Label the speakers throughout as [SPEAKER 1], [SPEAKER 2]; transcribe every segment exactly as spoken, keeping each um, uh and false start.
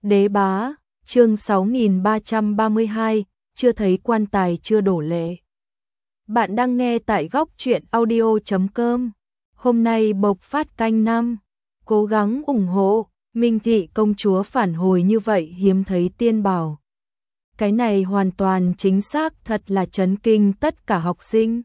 [SPEAKER 1] Đế bá, chương sáu nghìn ba trăm ba mươi hai, chưa thấy quan tài chưa đổ lệ. Bạn đang nghe tại góc truyện audio chấm com. Hôm nay bộc phát canh năm, cố gắng ủng hộ, Minh Thị công chúa phản hồi như vậy hiếm thấy tiên bảo. Cái này hoàn toàn chính xác, thật là chấn kinh tất cả học sinh.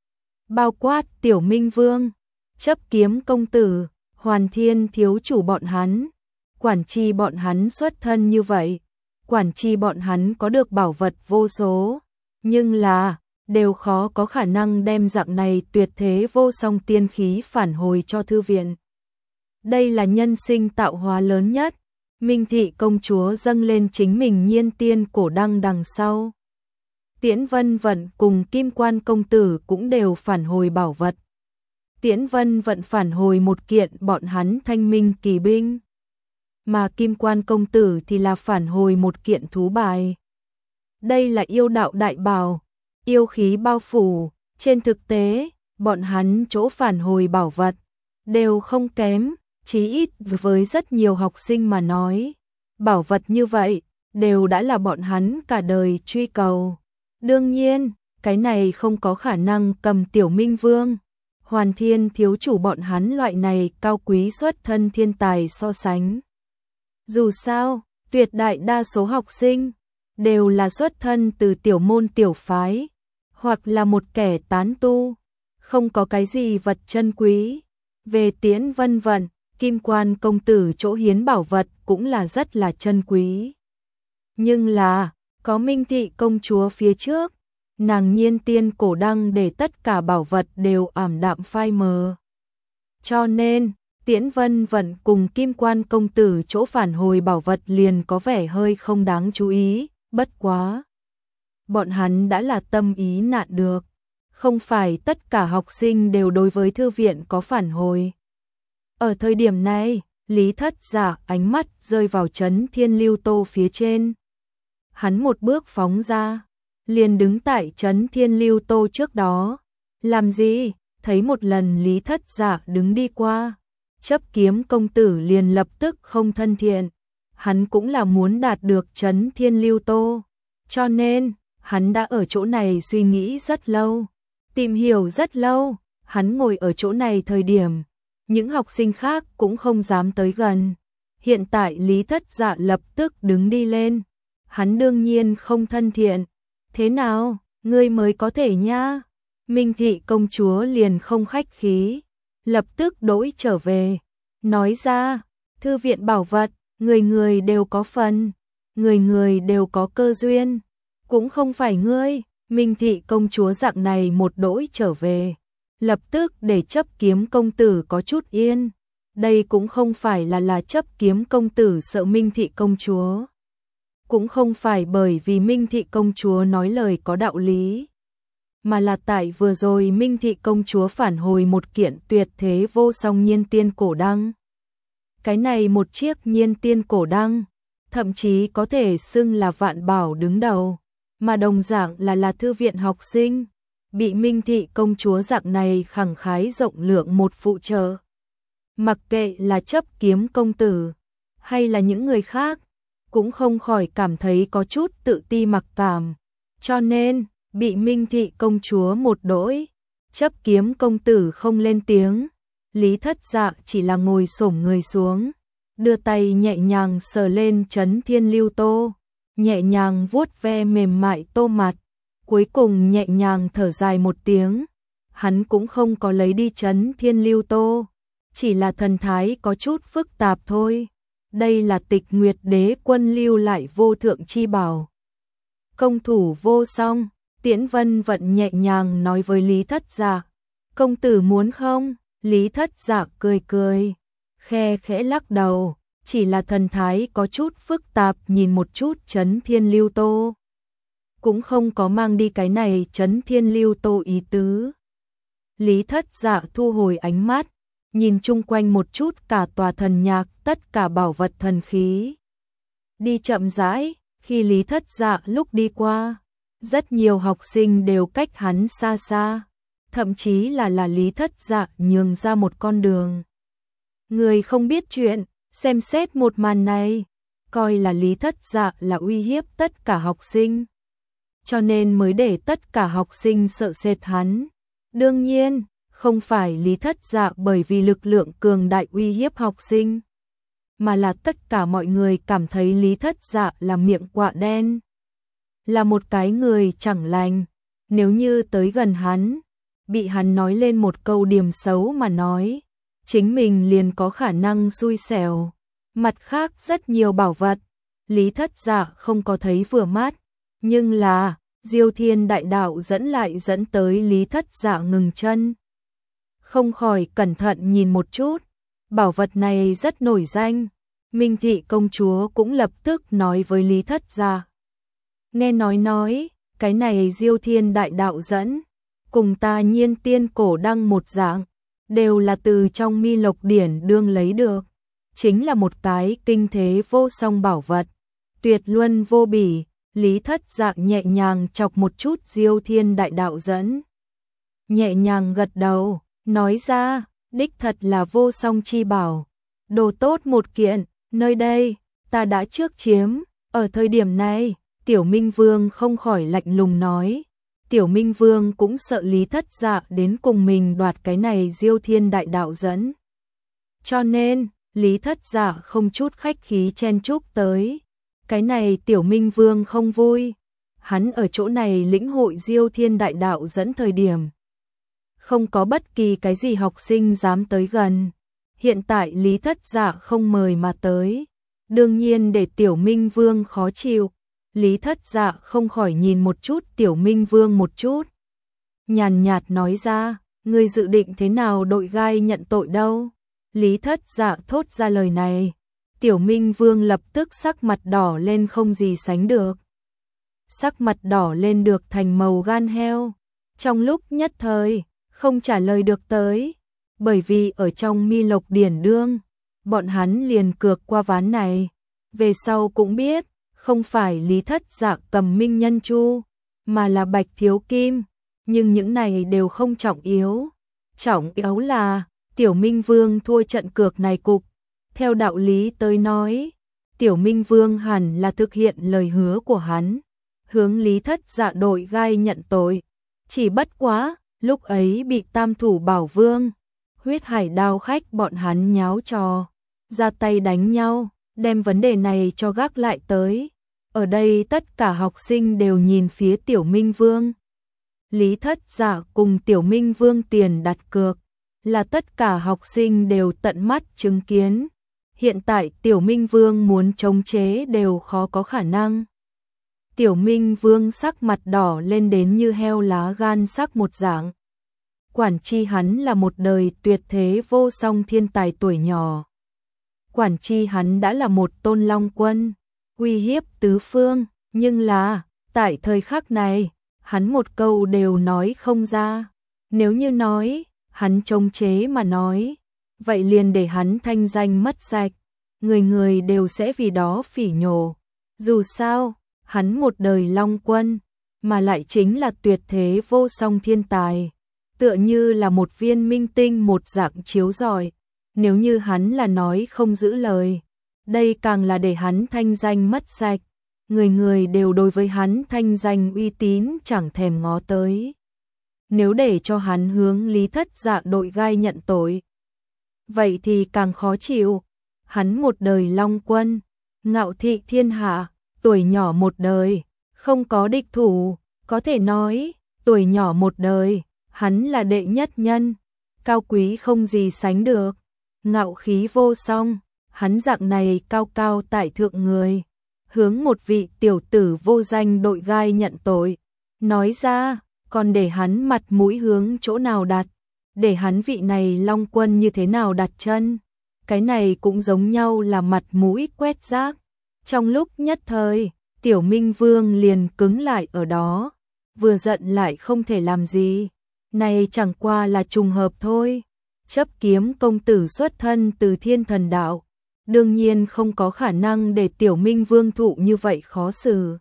[SPEAKER 1] Bao quát Tiểu Minh Vương, Chấp Kiếm công tử, Hoàn Thiên thiếu chủ bọn hắn. Quản chi bọn hắn xuất thân như vậy, quản chi bọn hắn có được bảo vật vô số, nhưng là, đều khó có khả năng đem dạng này tuyệt thế vô song tiên khí phản hồi cho thư viện. Đây là nhân sinh tạo hóa lớn nhất, Minh Thị công chúa dâng lên chính mình nhiên tiên cổ đăng đằng sau. Tiễn Vân Vận cùng Kim Quan công tử cũng đều phản hồi bảo vật. Tiễn Vân Vận phản hồi một kiện bọn hắn thanh minh kỳ binh, mà Kim Quan công tử thì là phản hồi một kiện thú bài. Đây là yêu đạo đại bảo, yêu khí bao phủ, trên thực tế, bọn hắn chỗ phản hồi bảo vật, đều không kém, chí ít với rất nhiều học sinh mà nói. Bảo vật như vậy, đều đã là bọn hắn cả đời truy cầu. Đương nhiên, cái này không có khả năng cầm Tiểu Minh Vương, Hoàn Thiên thiếu chủ bọn hắn loại này cao quý xuất thân thiên tài so sánh. Dù sao, tuyệt đại đa số học sinh đều là xuất thân từ tiểu môn tiểu phái, hoặc là một kẻ tán tu, không có cái gì vật chân quý. Về Tiễn Vân Vận, Kim Quan công tử chỗ hiến bảo vật cũng là rất là chân quý. Nhưng là, có Minh Thị công chúa phía trước, nàng nhiên tiên cổ đăng để tất cả bảo vật đều ảm đạm phai mờ. Cho nên, Tiễn Vân Vận cùng Kim Quan công tử chỗ phản hồi bảo vật liền có vẻ hơi không đáng chú ý, bất quá. Bọn hắn đã là tâm ý nạn được, không phải tất cả học sinh đều đối với thư viện có phản hồi. Ở thời điểm này, Lý Thất Dạ ánh mắt rơi vào Trấn Thiên Lưu Tô phía trên. Hắn một bước phóng ra, liền đứng tại Trấn Thiên Lưu Tô trước đó. Làm gì? Thấy một lần Lý Thất Dạ đứng đi qua, Chấp Kiếm công tử liền lập tức không thân thiện. Hắn cũng là muốn đạt được Trấn Thiên Lưu Tô, cho nên hắn đã ở chỗ này suy nghĩ rất lâu, tìm hiểu rất lâu. Hắn ngồi ở chỗ này thời điểm, những học sinh khác cũng không dám tới gần. Hiện tại Lý Thất Dạ lập tức đứng đi lên, hắn đương nhiên không thân thiện. Thế nào, ngươi mới có thể nha? Minh Thị công chúa liền không khách khí, lập tức đổi trở về, nói ra, thư viện bảo vật, người người đều có phần, người người đều có cơ duyên, cũng không phải ngươi. Minh Thị công chúa dạng này một đổi trở về, lập tức để Chấp Kiếm công tử có chút yên. Đây cũng không phải là là Chấp Kiếm công tử sợ Minh Thị công chúa, cũng không phải bởi vì Minh Thị công chúa nói lời có đạo lý, mà là tại vừa rồi Minh Thị công chúa phản hồi một kiện tuyệt thế vô song nhiên tiên cổ đăng. Cái này một chiếc nhiên tiên cổ đăng, thậm chí có thể xưng là vạn bảo đứng đầu, mà đồng dạng là là thư viện học sinh, bị Minh Thị công chúa dạng này khẳng khái rộng lượng một phụ trợ. Mặc kệ là Chấp Kiếm công tử, hay là những người khác, cũng không khỏi cảm thấy có chút tự ti mặc cảm, cho nên bị Minh Thị công chúa một đổi, Chấp Kiếm công tử không lên tiếng. Lý Thất Dạ chỉ là ngồi xổm người xuống, đưa tay nhẹ nhàng sờ lên Trấn Thiên Lưu Tô, nhẹ nhàng vuốt ve mềm mại tô mặt, cuối cùng nhẹ nhàng thở dài một tiếng. Hắn cũng không có lấy đi Trấn Thiên Lưu Tô, chỉ là thần thái có chút phức tạp thôi. Đây là Tịch Nguyệt Đế quân lưu lại vô thượng chi bảo, công thủ vô song. Tiễn Vân Vận nhẹ nhàng nói với Lý Thất Dạ, công tử muốn không? Lý Thất Dạ cười cười, khe khẽ lắc đầu, chỉ là thần thái có chút phức tạp nhìn một chút Trấn Thiên Lưu Tô, cũng không có mang đi cái này Trấn Thiên Lưu Tô ý tứ. Lý Thất Dạ thu hồi ánh mắt, nhìn chung quanh một chút cả tòa thần nhạc, tất cả bảo vật thần khí. Đi chậm rãi, khi Lý Thất Dạ lúc đi qua, rất nhiều học sinh đều cách hắn xa xa, thậm chí là là Lý Thất Dạ nhường ra một con đường. Người không biết chuyện, xem xét một màn này, coi là Lý Thất Dạ là uy hiếp tất cả học sinh, cho nên mới để tất cả học sinh sợ sệt hắn. Đương nhiên, không phải Lý Thất Dạ bởi vì lực lượng cường đại uy hiếp học sinh, mà là tất cả mọi người cảm thấy Lý Thất Dạ là miệng quạ đen, là một cái người chẳng lành. Nếu như tới gần hắn, bị hắn nói lên một câu điểm xấu mà nói, chính mình liền có khả năng xui xẻo. Mặt khác rất nhiều bảo vật, Lý Thất Dạ không có thấy vừa mắt, nhưng là Diêu Thiên Đại Đạo dẫn lại dẫn tới Lý Thất Dạ ngừng chân. Không khỏi cẩn thận nhìn một chút, bảo vật này rất nổi danh. Minh Thị công chúa cũng lập tức nói với Lý Thất Dạ. Nghe nói nói, cái này Diêu Thiên Đại Đạo dẫn, cùng ta Nhiên Tiên Cổ Đăng một dạng, đều là từ trong Mi Lộc Điển đương lấy được. Chính là một cái kinh thế vô song bảo vật, tuyệt luân vô bỉ. Lý Thất Dạ nhẹ nhàng chọc một chút Diêu Thiên Đại Đạo dẫn, nhẹ nhàng gật đầu, nói ra, đích thật là vô song chi bảo, đồ tốt một kiện, nơi đây, ta đã trước chiếm. Ở thời điểm này, Tiểu Minh Vương không khỏi lạnh lùng nói, Tiểu Minh Vương cũng sợ Lý Thất Dạ đến cùng mình đoạt cái này Diêu Thiên Đại Đạo dẫn. Cho nên, Lý Thất Dạ không chút khách khí chen chúc tới. Cái này Tiểu Minh Vương không vui, hắn ở chỗ này lĩnh hội Diêu Thiên Đại Đạo dẫn thời điểm, không có bất kỳ cái gì học sinh dám tới gần. Hiện tại Lý Thất Dạ không mời mà tới, đương nhiên để Tiểu Minh Vương khó chịu. Lý Thất Dạ không khỏi nhìn một chút Tiểu Minh Vương một chút, nhàn nhạt nói ra, ngươi dự định thế nào đội gai nhận tội đâu? Lý Thất Dạ thốt ra lời này, Tiểu Minh Vương lập tức sắc mặt đỏ lên không gì sánh được. Sắc mặt đỏ lên được thành màu gan heo. Trong lúc nhất thời, không trả lời được tới. Bởi vì ở trong Mi Lộc Điển đương, bọn hắn liền cược qua ván này. Về sau cũng biết, không phải Lý Thất Dạ cầm Minh Nhân Chu, mà là Bạch Thiếu Kim. Nhưng những này đều không trọng yếu. Trọng yếu là, Tiểu Minh Vương thua trận cược này cục. Theo đạo lý tới nói, Tiểu Minh Vương hẳn là thực hiện lời hứa của hắn, hướng Lý Thất Dạ đội gai nhận tội. Chỉ bất quá, lúc ấy bị Tam Thủ Bảo Vương, Huyết Hải Đao khách bọn hắn nháo trò, ra tay đánh nhau, đem vấn đề này cho gác lại tới. Ở đây tất cả học sinh đều nhìn phía Tiểu Minh Vương. Lý Thất Dạ cùng Tiểu Minh Vương tiền đặt cược, là tất cả học sinh đều tận mắt chứng kiến. Hiện tại Tiểu Minh Vương muốn chống chế đều khó có khả năng. Tiểu Minh Vương sắc mặt đỏ lên đến như heo lá gan sắc một dạng. Quản chi hắn là một đời tuyệt thế vô song thiên tài tuổi nhỏ. Quản chi hắn đã là một tôn long quân, uy hiếp tứ phương, nhưng là, tại thời khắc này, hắn một câu đều nói không ra. Nếu như nói, hắn chống chế mà nói, vậy liền để hắn thanh danh mất sạch, người người đều sẽ vì đó phỉ nhổ. Dù sao, hắn một đời long quân, mà lại chính là tuyệt thế vô song thiên tài, tựa như là một viên minh tinh một dạng chiếu rọi. Nếu như hắn là nói không giữ lời, đây càng là để hắn thanh danh mất sạch, người người đều đối với hắn thanh danh uy tín chẳng thèm ngó tới. Nếu để cho hắn hướng Lý Thất Dạ đội gai nhận tội, vậy thì càng khó chịu. Hắn một đời long quân, ngạo thị thiên hạ, tuổi nhỏ một đời, không có địch thủ, có thể nói, tuổi nhỏ một đời, hắn là đệ nhất nhân, cao quý không gì sánh được, ngạo khí vô song, hắn dạng này cao cao tại thượng người, hướng một vị tiểu tử vô danh đội gai nhận tội, nói ra, còn để hắn mặt mũi hướng chỗ nào đặt, để hắn vị này long quân như thế nào đặt chân, cái này cũng giống nhau là mặt mũi quét rác. Trong lúc nhất thời, Tiểu Minh Vương liền cứng lại ở đó, vừa giận lại không thể làm gì, này chẳng qua là trùng hợp thôi. Chấp kiếm công tử xuất thân từ thiên thần đạo, đương nhiên không có khả năng để Tiểu Minh Vương thụ như vậy khó xử.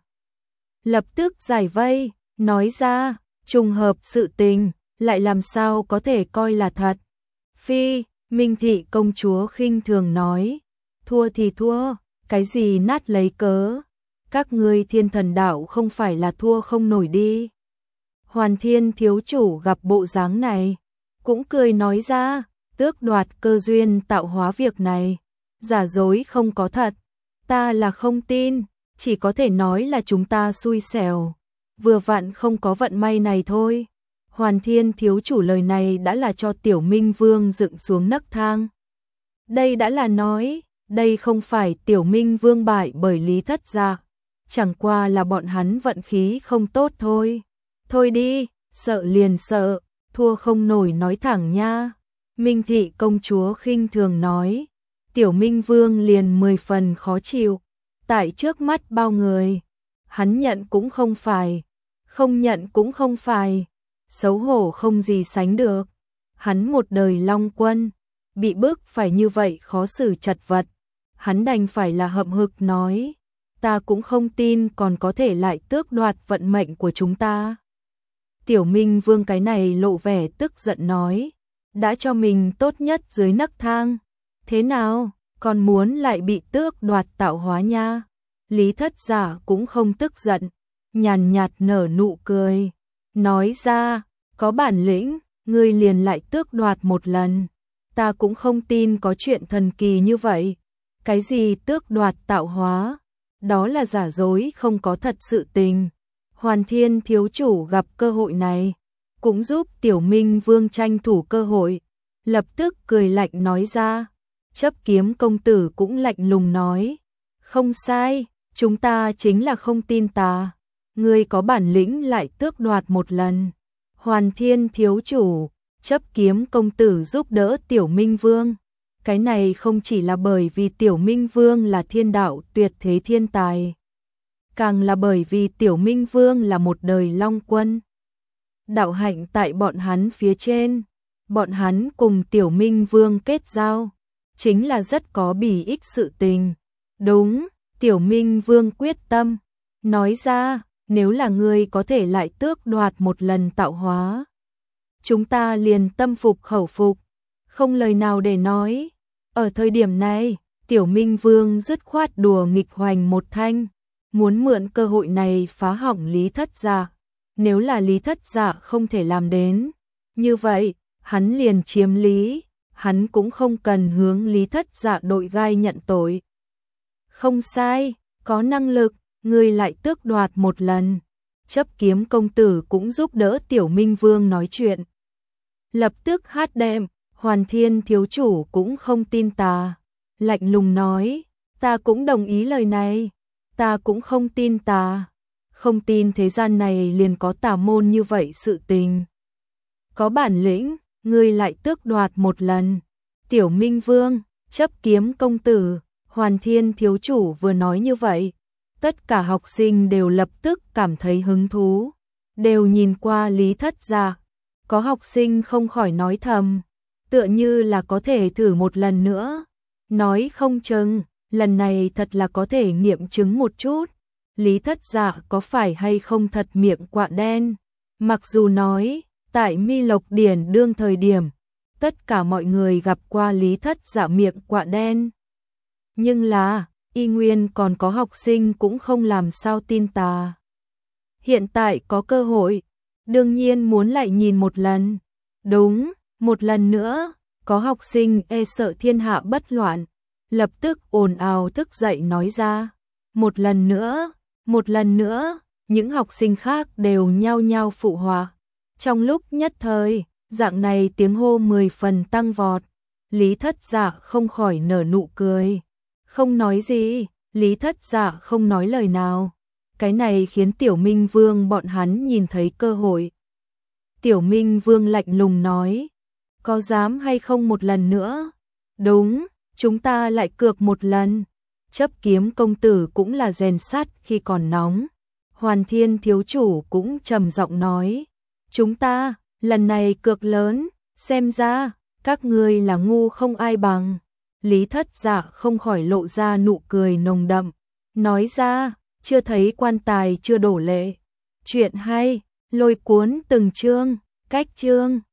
[SPEAKER 1] Lập tức giải vây, nói ra, trùng hợp sự tình, lại làm sao có thể coi là thật. Phi, Minh Thị công chúa khinh thường nói, thua thì thua, Cái gì nát lấy cớ? Các ngươi Thiên Thần đạo không phải là thua không nổi đi. Hoàn Thiên thiếu chủ gặp bộ dáng này, cũng cười nói ra, tước đoạt cơ duyên tạo hóa việc này, giả dối không có thật, ta là không tin, chỉ có thể nói là chúng ta xui xẻo, vừa vặn không có vận may này thôi. Hoàn Thiên thiếu chủ lời này đã là cho Tiểu Minh Vương dựng xuống nấc thang. Đây đã là nói, đây không phải Tiểu Minh Vương bại bởi Lý Thất Dạ, chẳng qua là bọn hắn vận khí không tốt thôi. Thôi đi, sợ liền sợ, thua không nổi nói thẳng nha. Minh Thị công chúa khinh thường nói, Tiểu Minh Vương liền mười phần khó chịu, tại trước mắt bao người, hắn nhận cũng không phải, không nhận cũng không phải, xấu hổ không gì sánh được. Hắn một đời Long Quân, bị bức phải như vậy khó xử chật vật, hắn đành phải là hậm hực nói, ta cũng không tin còn có thể lại tước đoạt vận mệnh của chúng ta. Tiểu Minh Vương cái này lộ vẻ tức giận nói, đã cho mình tốt nhất dưới nấc thang, thế nào, còn muốn lại bị tước đoạt tạo hóa nha. Lý Thất Dạ cũng không tức giận, nhàn nhạt nở nụ cười, nói ra, có bản lĩnh, ngươi liền lại tước đoạt một lần, ta cũng không tin có chuyện thần kỳ như vậy. Cái gì tước đoạt tạo hóa, đó là giả dối không có thật sự tình. Hoàn Thiên thiếu chủ gặp cơ hội này, cũng giúp Tiểu Minh Vương tranh thủ cơ hội, lập tức cười lạnh nói ra. Chấp Kiếm công tử cũng lạnh lùng nói, không sai, chúng ta chính là không tin ta, ngươi có bản lĩnh lại tước đoạt một lần. Hoàn Thiên thiếu chủ, Chấp Kiếm công tử giúp đỡ Tiểu Minh Vương, cái này không chỉ là bởi vì Tiểu Minh Vương là thiên đạo tuyệt thế thiên tài, càng là bởi vì Tiểu Minh Vương là một đời Long Quân. Đạo hạnh tại bọn hắn phía trên, bọn hắn cùng Tiểu Minh Vương kết giao, chính là rất có bỉ ích sự tình. Đúng, Tiểu Minh Vương quyết tâm, nói ra, nếu là ngươi có thể lại tước đoạt một lần tạo hóa, chúng ta liền tâm phục khẩu phục, không lời nào để nói. Ở thời điểm này, Tiểu Minh Vương dứt khoát đùa nghịch hoành một thanh, muốn mượn cơ hội này phá hỏng Lý Thất Dạ. Nếu là Lý Thất Dạ không thể làm đến, như vậy, hắn liền chiếm lý, hắn cũng không cần hướng Lý Thất Dạ đội gai nhận tội. Không sai, có năng lực, ngươi lại tước đoạt một lần. Chấp Kiếm công tử cũng giúp đỡ Tiểu Minh Vương nói chuyện. Lập tức hát đệm, Hoàn Thiên thiếu chủ cũng không tin ta, lạnh lùng nói, ta cũng đồng ý lời này, ta cũng không tin ta, không tin thế gian này liền có tà môn như vậy sự tình. Có bản lĩnh, ngươi lại tước đoạt một lần. Tiểu Minh Vương, Chấp Kiếm công tử, Hoàn Thiên thiếu chủ vừa nói như vậy, tất cả học sinh đều lập tức cảm thấy hứng thú, đều nhìn qua Lý Thất Dạ. Có học sinh không khỏi nói thầm, tựa như là có thể thử một lần nữa, nói không chừng, lần này thật là có thể nghiệm chứng một chút, Lý Thất Dạ có phải hay không thật miệng quạ đen. Mặc dù nói, tại Mi Lộc Điển đương thời điểm, tất cả mọi người gặp qua Lý Thất Dạ miệng quạ đen. Nhưng là, y nguyên còn có học sinh cũng không làm sao tin tà. Hiện tại có cơ hội, đương nhiên muốn lại nhìn một lần. Đúng, một lần nữa, có học sinh e sợ thiên hạ bất loạn, lập tức ồn ào thức dậy nói ra. Một lần nữa, một lần nữa, những học sinh khác đều nhao nhao phụ họa. Trong lúc nhất thời, dạng này tiếng hô mười phần tăng vọt. Lý Thất Dạ không khỏi nở nụ cười. Không nói gì, Lý Thất Dạ không nói lời nào. Cái này khiến Tiểu Minh Vương bọn hắn nhìn thấy cơ hội. Tiểu Minh Vương lạnh lùng nói, có dám hay không một lần nữa? Đúng, chúng ta lại cược một lần. Chấp Kiếm công tử cũng là rèn sắt khi còn nóng. Hoàn Thiên thiếu chủ cũng trầm giọng nói, chúng ta, lần này cược lớn, xem ra, các ngươi là ngu không ai bằng. Lý Thất Dạ không khỏi lộ ra nụ cười nồng đậm, nói ra, chưa thấy quan tài chưa đổ lệ. Chuyện hay, lôi cuốn từng chương, cách chương.